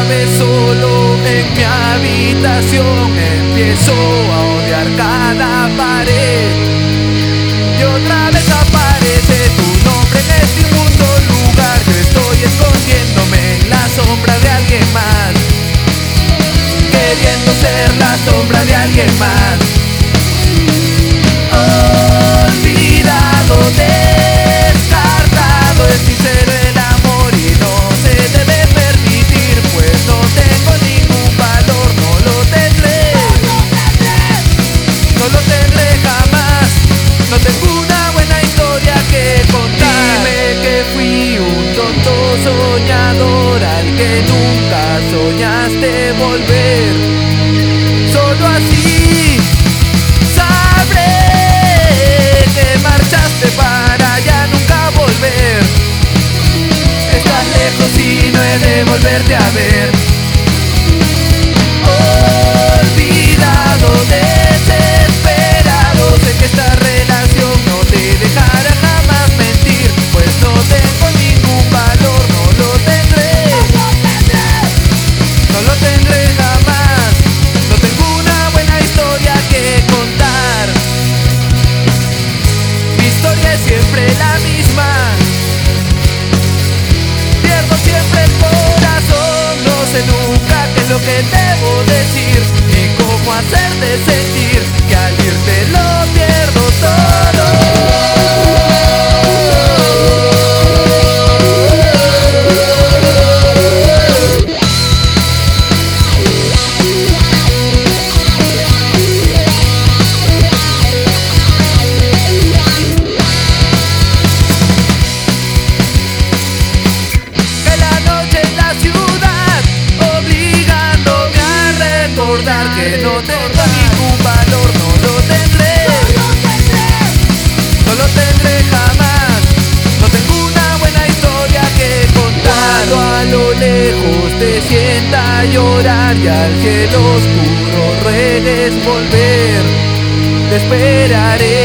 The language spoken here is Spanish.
vez solo en mi habitación, empiezo a odiar cada pared. Y otra vez aparece tu nombre en este inmundo lugar. Yo estoy escondiéndome en la sombra de alguien más, queriendo ser la sombra de alguien más. Olvidado, descartado, es sincero el amor y no se debe permitir, pues no tengo ningún valor, no lo tendré, no lo tendré jamás. No tengo una buena historia que contar. Dime que fui un tonto soñador al que nunca soñaste volver. Solo así sabré que marchaste para ya nunca volver. Estás lejos y no he de volverte a ver. Olvidado, desesperado, sé que esta relación no te dejará jamás mentir, pues no tengo ningún valor, no lo tendré, no lo tendré jamás. No tengo una buena historia que contar. Mi historia es siempre la misma. Pierdo siempre el corazón, no sé nunca qué es lo que debo decir, ni cómo hacerte sentir que al irte lo pierdo todo. Que no tengo ningún valor, no lo tendré, no lo tendré jamás. No tengo una buena historia que contar. Cuando a lo lejos te sienta llorar y al cielo oscuro ruegues volver, te esperaré.